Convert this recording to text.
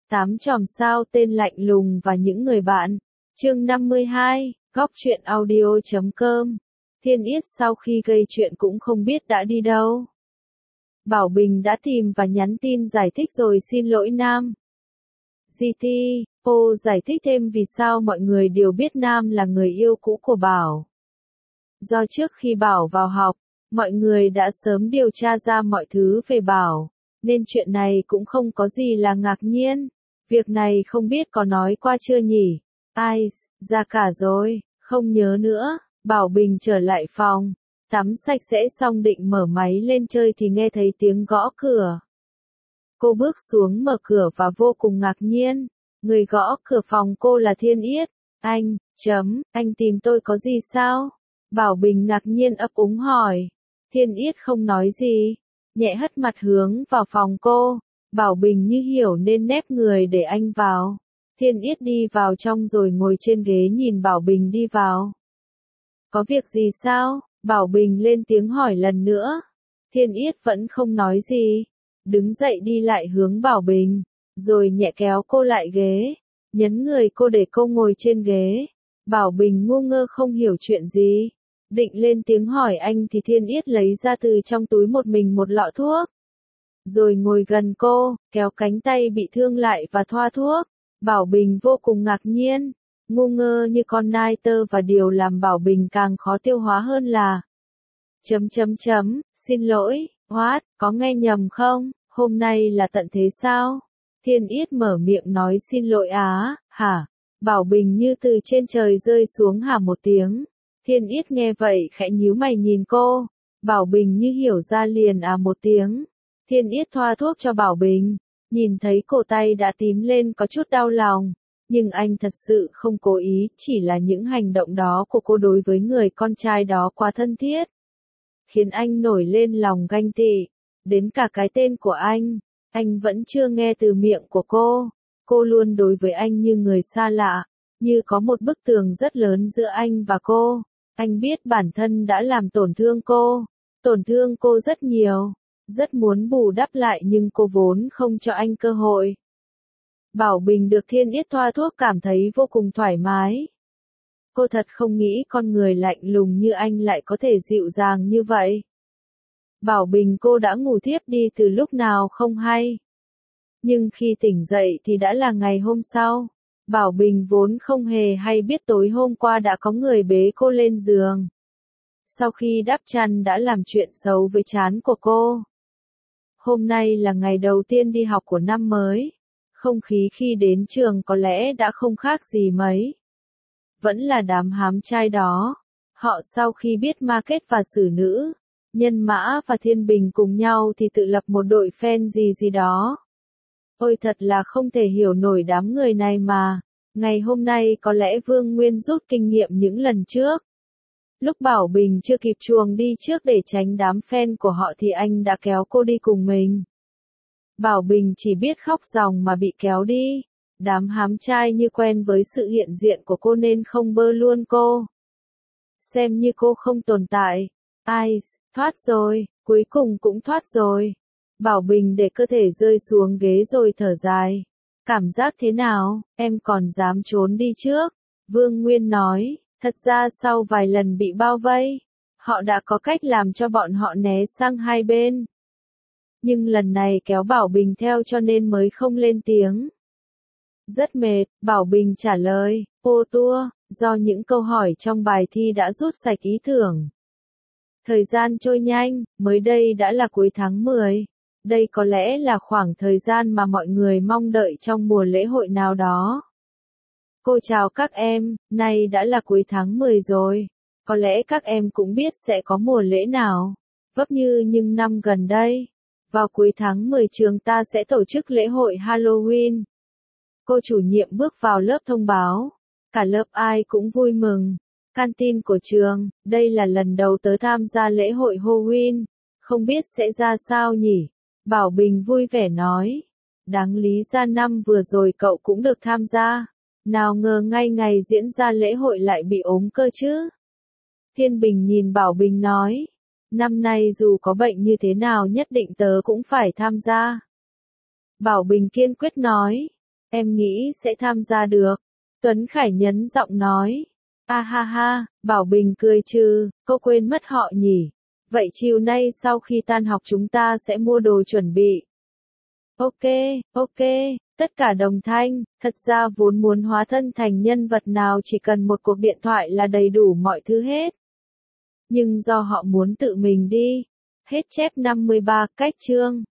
8 chòm sao tên lạnh lùng và những người bạn. Chương 52, Góc truyện audio.com. Thiên Yết sau khi gây chuyện cũng không biết đã đi đâu. Bảo Bình đã tìm và nhắn tin giải thích rồi xin lỗi Nam. GT, cô giải thích thêm vì sao mọi người đều biết Nam là người yêu cũ của Bảo. Do trước khi Bảo vào học, mọi người đã sớm điều tra ra mọi thứ về Bảo, nên chuyện này cũng không có gì là ngạc nhiên. Việc này không biết có nói qua chưa nhỉ? Ai, ra cả rồi, không nhớ nữa. Bảo Bình trở lại phòng, tắm sạch sẽ xong định mở máy lên chơi thì nghe thấy tiếng gõ cửa. Cô bước xuống mở cửa và vô cùng ngạc nhiên. Người gõ cửa phòng cô là Thiên Yết. Anh tìm tôi có gì sao? Bảo Bình ngạc nhiên ấp úng hỏi. Thiên Yết không nói gì, nhẹ hất mặt hướng vào phòng cô. Bảo Bình như hiểu nên nép người để anh vào. Thiên Yết đi vào trong rồi ngồi trên ghế nhìn Bảo Bình đi vào. Có việc gì sao? Bảo Bình lên tiếng hỏi lần nữa. Thiên Yết vẫn không nói gì. Đứng dậy đi lại hướng Bảo Bình, rồi nhẹ kéo cô lại ghế, nhấn người cô để cô ngồi trên ghế. Bảo Bình ngu ngơ không hiểu chuyện gì. Định lên tiếng hỏi anh thì Thiên Yết lấy ra từ trong túi một lọ thuốc. Rồi ngồi gần cô, kéo cánh tay bị thương lại và thoa thuốc. Bảo Bình vô cùng ngạc nhiên, ngu ngơ như con nai tơ và điều làm Bảo Bình càng khó tiêu hóa hơn là xin lỗi, what, có nghe nhầm không, hôm nay là tận thế sao? Thiên Yết mở miệng nói xin lỗi á, hả? Bảo Bình như từ trên trời rơi xuống hả một tiếng. Thiên Yết nghe vậy khẽ nhíu mày nhìn cô. Bảo Bình như hiểu ra liền một tiếng. Thiên Yết thoa thuốc cho Bảo Bình. Nhìn thấy cổ tay đã tím lên có chút đau lòng. Nhưng anh thật sự không cố ý, chỉ là những hành động đó của cô đối với người con trai đó quá thân thiết. Khiến anh nổi lên lòng ganh tị. Đến cả cái tên của anh vẫn chưa nghe từ miệng của cô. Cô luôn đối với anh như người xa lạ, như có một bức tường rất lớn giữa anh và cô. Anh biết bản thân đã làm tổn thương cô rất nhiều, rất muốn bù đắp lại nhưng cô vốn không cho anh cơ hội. Bảo Bình được Thiên Yết thoa thuốc cảm thấy vô cùng thoải mái. Cô thật không nghĩ con người lạnh lùng như anh lại có thể dịu dàng như vậy. Bảo Bình cô đã ngủ thiếp đi từ lúc nào không hay. Nhưng khi tỉnh dậy thì đã là ngày hôm sau. Bảo Bình vốn không hề hay biết tối hôm qua đã có người bế cô lên giường. Sau khi đắp chăn đã làm chuyện xấu với trán của cô. Hôm nay là ngày đầu tiên đi học của năm mới. Không khí khi đến trường có lẽ đã không khác gì mấy. Vẫn là đám hám trai đó. Họ sau khi biết Market và Xử Nữ, Nhân Mã và Thiên Bình cùng nhau thì tự lập một đội fan gì đó. Ôi thật là không thể hiểu nổi đám người này mà. Ngày hôm nay có lẽ Vương Nguyên rút kinh nghiệm những lần trước. Lúc Bảo Bình chưa kịp chuồng đi trước để tránh đám fan của họ thì anh đã kéo cô đi cùng mình. Bảo Bình chỉ biết khóc ròng mà bị kéo đi. Đám hám trai như quen với sự hiện diện của cô nên không bơ luôn cô. Xem như cô không tồn tại. Ai, thoát rồi, cuối cùng cũng thoát rồi. Bảo Bình để cơ thể rơi xuống ghế rồi thở dài. Cảm giác thế nào, em còn dám trốn đi trước? Vương Nguyên nói, thật ra sau vài lần bị bao vây, họ đã có cách làm cho bọn họ né sang hai bên. Nhưng lần này kéo Bảo Bình theo cho nên mới không lên tiếng. Rất mệt, Bảo Bình trả lời, ô tua, do những câu hỏi trong bài thi đã rút sạch ý tưởng. Thời gian trôi nhanh, mới đây đã là cuối tháng 10. Đây có lẽ là khoảng thời gian mà mọi người mong đợi trong mùa lễ hội nào đó. Cô chào các em, nay đã là cuối tháng 10 rồi. Có lẽ các em cũng biết sẽ có mùa lễ nào. Vấp như những năm gần đây. Vào cuối tháng 10 trường ta sẽ tổ chức lễ hội Halloween. Cô chủ nhiệm bước vào lớp thông báo. Cả lớp ai cũng vui mừng. Canteen của trường, đây là lần đầu tớ tham gia lễ hội Halloween. Không biết sẽ ra sao nhỉ? Bảo Bình vui vẻ nói. Đáng lý ra năm vừa rồi cậu cũng được tham gia. Nào ngờ ngay ngày diễn ra lễ hội lại bị ốm cơ chứ. Thiên Bình nhìn Bảo Bình nói. Năm nay dù có bệnh như thế nào nhất định tớ cũng phải tham gia. Bảo Bình kiên quyết nói. Em nghĩ sẽ tham gia được. Tuấn Khải nhấn giọng nói. A ha ha, Bảo Bình cười trừ, cô quên mất họ nhỉ. Vậy chiều nay sau khi tan học chúng ta sẽ mua đồ chuẩn bị. Ok, ok, tất cả đồng thanh, thật ra vốn muốn hóa thân thành nhân vật nào chỉ cần một cuộc điện thoại là đầy đủ mọi thứ hết. Nhưng do họ muốn tự mình đi. Hết chép 53 cách chương.